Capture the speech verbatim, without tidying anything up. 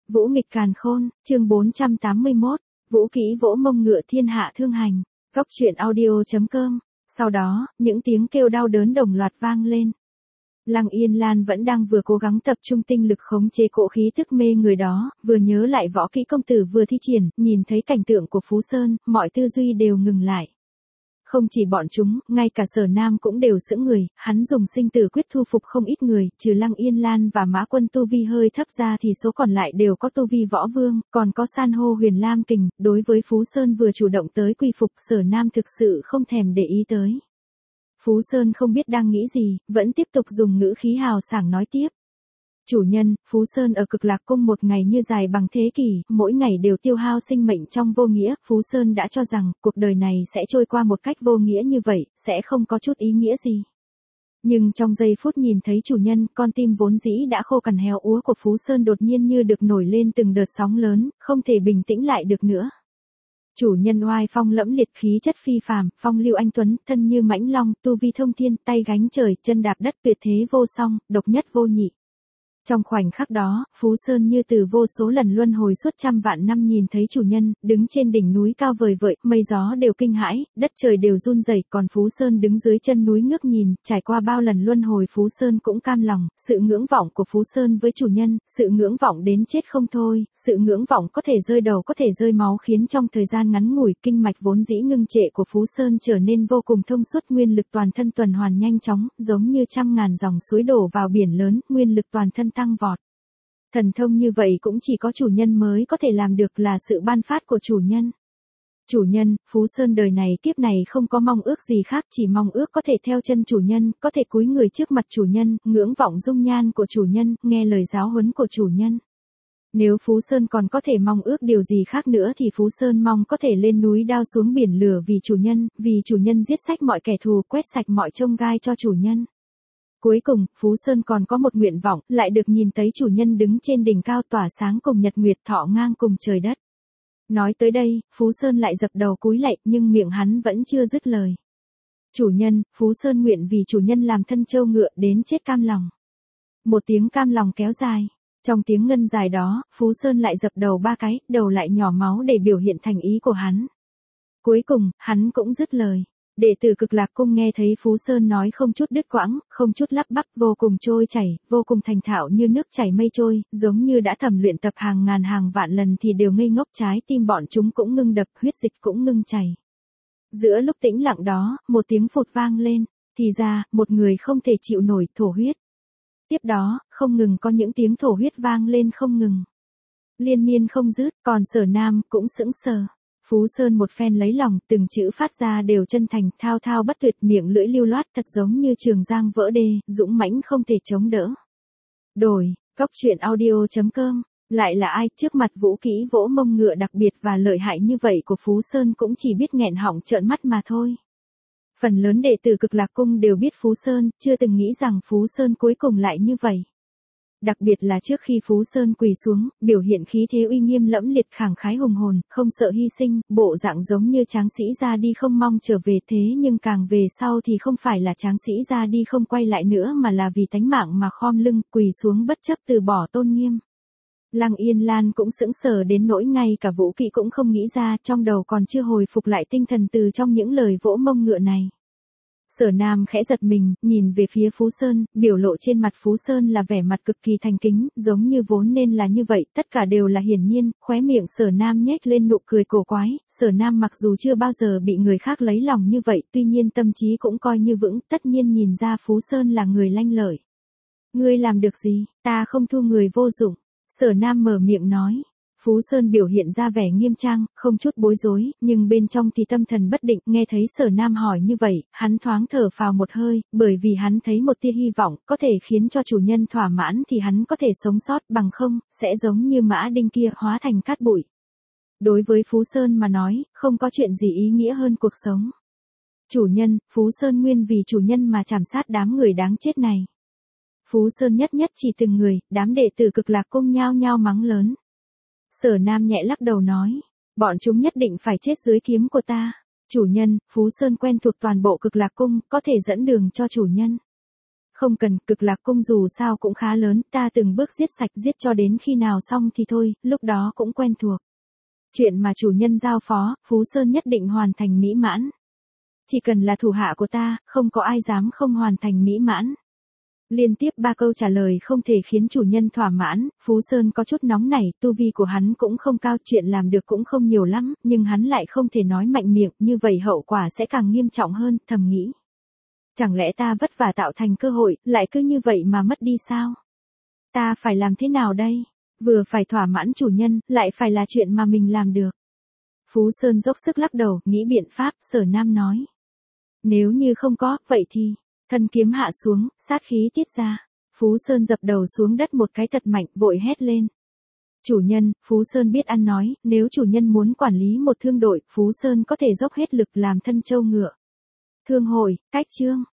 Vũ nghịch càn khôn, chương bốn trăm tám mươi mốt, Vũ kỹ vỗ mông ngựa thiên hạ thương hành, góc truyện audio.com. Sau đó, những tiếng kêu đau đớn đồng loạt vang lên. Lăng Yên Lan vẫn đang vừa cố gắng tập trung tinh lực khống chế cỗ khí tức mê người đó, vừa nhớ lại võ kỹ công tử vừa thi triển, nhìn thấy cảnh tượng của Phú Sơn, mọi tư duy đều ngừng lại. Không chỉ bọn chúng, ngay cả Sở Nam cũng đều sững người, hắn dùng sinh tử quyết thu phục không ít người, trừ Lăng Yên Lan và Mã Quân tu vi hơi thấp ra thì số còn lại đều có tu vi võ vương, còn có san hô Huyền Lam Kình, đối với Phú Sơn vừa chủ động tới quy phục, Sở Nam thực sự không thèm để ý tới. Phú Sơn không biết đang nghĩ gì, vẫn tiếp tục dùng ngữ khí hào sảng nói tiếp. Chủ nhân, Phú Sơn ở Cực Lạc Cung một ngày như dài bằng thế kỷ, mỗi ngày đều tiêu hao sinh mệnh trong vô nghĩa, Phú Sơn đã cho rằng, cuộc đời này sẽ trôi qua một cách vô nghĩa như vậy, sẽ không có chút ý nghĩa gì. Nhưng trong giây phút nhìn thấy chủ nhân, con tim vốn dĩ đã khô cằn héo úa của Phú Sơn đột nhiên như được nổi lên từng đợt sóng lớn, không thể bình tĩnh lại được nữa. Chủ nhân oai phong lẫm liệt, khí chất phi phàm, phong lưu anh tuấn, thân như mãnh long, tu vi thông thiên, tay gánh trời, chân đạp đất, tuyệt thế vô song, độc nhất vô nhị. Trong khoảnh khắc đó, Phú Sơn như từ vô số lần luân hồi suốt trăm vạn năm nhìn thấy chủ nhân, đứng trên đỉnh núi cao vời vợi, mây gió đều kinh hãi, đất trời đều run rẩy, còn Phú Sơn đứng dưới chân núi ngước nhìn, trải qua bao lần luân hồi Phú Sơn cũng cam lòng, sự ngưỡng vọng của Phú Sơn với chủ nhân, sự ngưỡng vọng đến chết không thôi, sự ngưỡng vọng có thể rơi đầu có thể rơi máu khiến trong thời gian ngắn ngủi, kinh mạch vốn dĩ ngưng trệ của Phú Sơn trở nên vô cùng thông suốt, nguyên lực toàn thân tuần hoàn nhanh chóng, giống như trăm ngàn dòng suối đổ vào biển lớn, nguyên lực toàn thân tăng vọt. Thần thông như vậy cũng chỉ có chủ nhân mới có thể làm được, là sự ban phát của chủ nhân. Chủ nhân, Phú Sơn đời này kiếp này không có mong ước gì khác, chỉ mong ước có thể theo chân chủ nhân, có thể cúi người trước mặt chủ nhân, ngưỡng vọng dung nhan của chủ nhân, nghe lời giáo huấn của chủ nhân. Nếu Phú Sơn còn có thể mong ước điều gì khác nữa thì Phú Sơn mong có thể lên núi đao xuống biển lửa vì chủ nhân, vì chủ nhân giết sạch mọi kẻ thù, quét sạch mọi chông gai cho chủ nhân. Cuối cùng, Phú Sơn còn có một nguyện vọng, lại được nhìn thấy chủ nhân đứng trên đỉnh cao tỏa sáng cùng nhật nguyệt, thọ ngang cùng trời đất. Nói tới đây, Phú Sơn lại dập đầu cúi lạy, nhưng miệng hắn vẫn chưa dứt lời. Chủ nhân, Phú Sơn nguyện vì chủ nhân làm thân trâu ngựa đến chết cam lòng. Một tiếng cam lòng kéo dài. Trong tiếng ngân dài đó, Phú Sơn lại dập đầu ba cái, đầu lại nhỏ máu để biểu hiện thành ý của hắn. Cuối cùng, hắn cũng dứt lời. Đệ tử Cực Lạc Cung nghe thấy Phú Sơn nói không chút đứt quãng, không chút lắp bắp, vô cùng trôi chảy, vô cùng thành thạo như nước chảy mây trôi, giống như đã thẩm luyện tập hàng ngàn hàng vạn lần thì đều ngây ngốc, trái tim bọn chúng cũng ngưng đập, huyết dịch cũng ngưng chảy. Giữa lúc tĩnh lặng đó, một tiếng phụt vang lên, thì ra, một người không thể chịu nổi thổ huyết. Tiếp đó, không ngừng có những tiếng thổ huyết vang lên không ngừng. Liên miên không dứt, còn Sở Nam cũng sững sờ. Phú Sơn một phen lấy lòng, từng chữ phát ra đều chân thành, thao thao bất tuyệt, miệng lưỡi lưu loát, thật giống như trường giang vỡ đê, dũng mãnh không thể chống đỡ. Đổi, góc truyện audio.com, lại là ai, trước mặt vũ kỹ vỗ mông ngựa đặc biệt và lợi hại như vậy của Phú Sơn cũng chỉ biết nghẹn họng trợn mắt mà thôi. Phần lớn đệ tử Cực Lạc Cung đều biết Phú Sơn, chưa từng nghĩ rằng Phú Sơn cuối cùng lại như vậy. Đặc biệt là trước khi Phú Sơn quỳ xuống, biểu hiện khí thế uy nghiêm lẫm liệt, khẳng khái hùng hồn, không sợ hy sinh, bộ dạng giống như tráng sĩ ra đi không mong trở về, thế nhưng càng về sau thì không phải là tráng sĩ ra đi không quay lại nữa mà là vì tánh mạng mà khom lưng, quỳ xuống bất chấp từ bỏ tôn nghiêm. Lăng Yên Lan cũng sững sờ đến nỗi ngay cả Vũ Kỵ cũng không nghĩ ra, trong đầu còn chưa hồi phục lại tinh thần từ trong những lời vỗ mông ngựa này. Sở Nam khẽ giật mình, nhìn về phía Phú Sơn, biểu lộ trên mặt Phú Sơn là vẻ mặt cực kỳ thành kính, giống như vốn nên là như vậy, tất cả đều là hiển nhiên, khóe miệng Sở Nam nhếch lên nụ cười cổ quái, Sở Nam mặc dù chưa bao giờ bị người khác lấy lòng như vậy, tuy nhiên tâm trí cũng coi như vững, tất nhiên nhìn ra Phú Sơn là người lanh lợi. Ngươi làm được gì, ta không thu người vô dụng, Sở Nam mở miệng nói. Phú Sơn biểu hiện ra vẻ nghiêm trang, không chút bối rối, nhưng bên trong thì tâm thần bất định, nghe thấy Sở Nam hỏi như vậy, hắn thoáng thở phào một hơi, bởi vì hắn thấy một tia hy vọng, có thể khiến cho chủ nhân thỏa mãn thì hắn có thể sống sót, bằng không, sẽ giống như Mã Đinh kia, hóa thành cát bụi. Đối với Phú Sơn mà nói, không có chuyện gì ý nghĩa hơn cuộc sống. Chủ nhân, Phú Sơn nguyên vì chủ nhân mà trảm sát đám người đáng chết này. Phú Sơn nhất nhất chỉ từng người, đám đệ tử Cực Lạc Cung nhao nhao mắng lớn. Sở Nam nhẹ lắc đầu nói, bọn chúng nhất định phải chết dưới kiếm của ta. Chủ nhân, Phú Sơn quen thuộc toàn bộ Cực Lạc Cung, có thể dẫn đường cho chủ nhân. Không cần, Cực Lạc Cung dù sao cũng khá lớn, ta từng bước giết sạch giết cho đến khi nào xong thì thôi, lúc đó cũng quen thuộc. Chuyện mà chủ nhân giao phó, Phú Sơn nhất định hoàn thành mỹ mãn. Chỉ cần là thủ hạ của ta, không có ai dám không hoàn thành mỹ mãn. Liên tiếp ba câu trả lời không thể khiến chủ nhân thỏa mãn, Phú Sơn có chút nóng nảy, tu vi của hắn cũng không cao, chuyện làm được cũng không nhiều lắm, nhưng hắn lại không thể nói mạnh miệng, như vậy hậu quả sẽ càng nghiêm trọng hơn, thầm nghĩ. Chẳng lẽ ta vất vả tạo thành cơ hội, lại cứ như vậy mà mất đi sao? Ta phải làm thế nào đây? Vừa phải thỏa mãn chủ nhân, lại phải là chuyện mà mình làm được. Phú Sơn dốc sức lắc đầu, nghĩ biện pháp, Sở Nam nói. Nếu như không có, vậy thì, thân kiếm hạ xuống, sát khí tiết ra. Phú Sơn dập đầu xuống đất một cái thật mạnh, vội hét lên. Chủ nhân, Phú Sơn biết ăn nói, nếu chủ nhân muốn quản lý một thương đội, Phú Sơn có thể dốc hết lực làm thân châu ngựa. Thương hội, cách chương.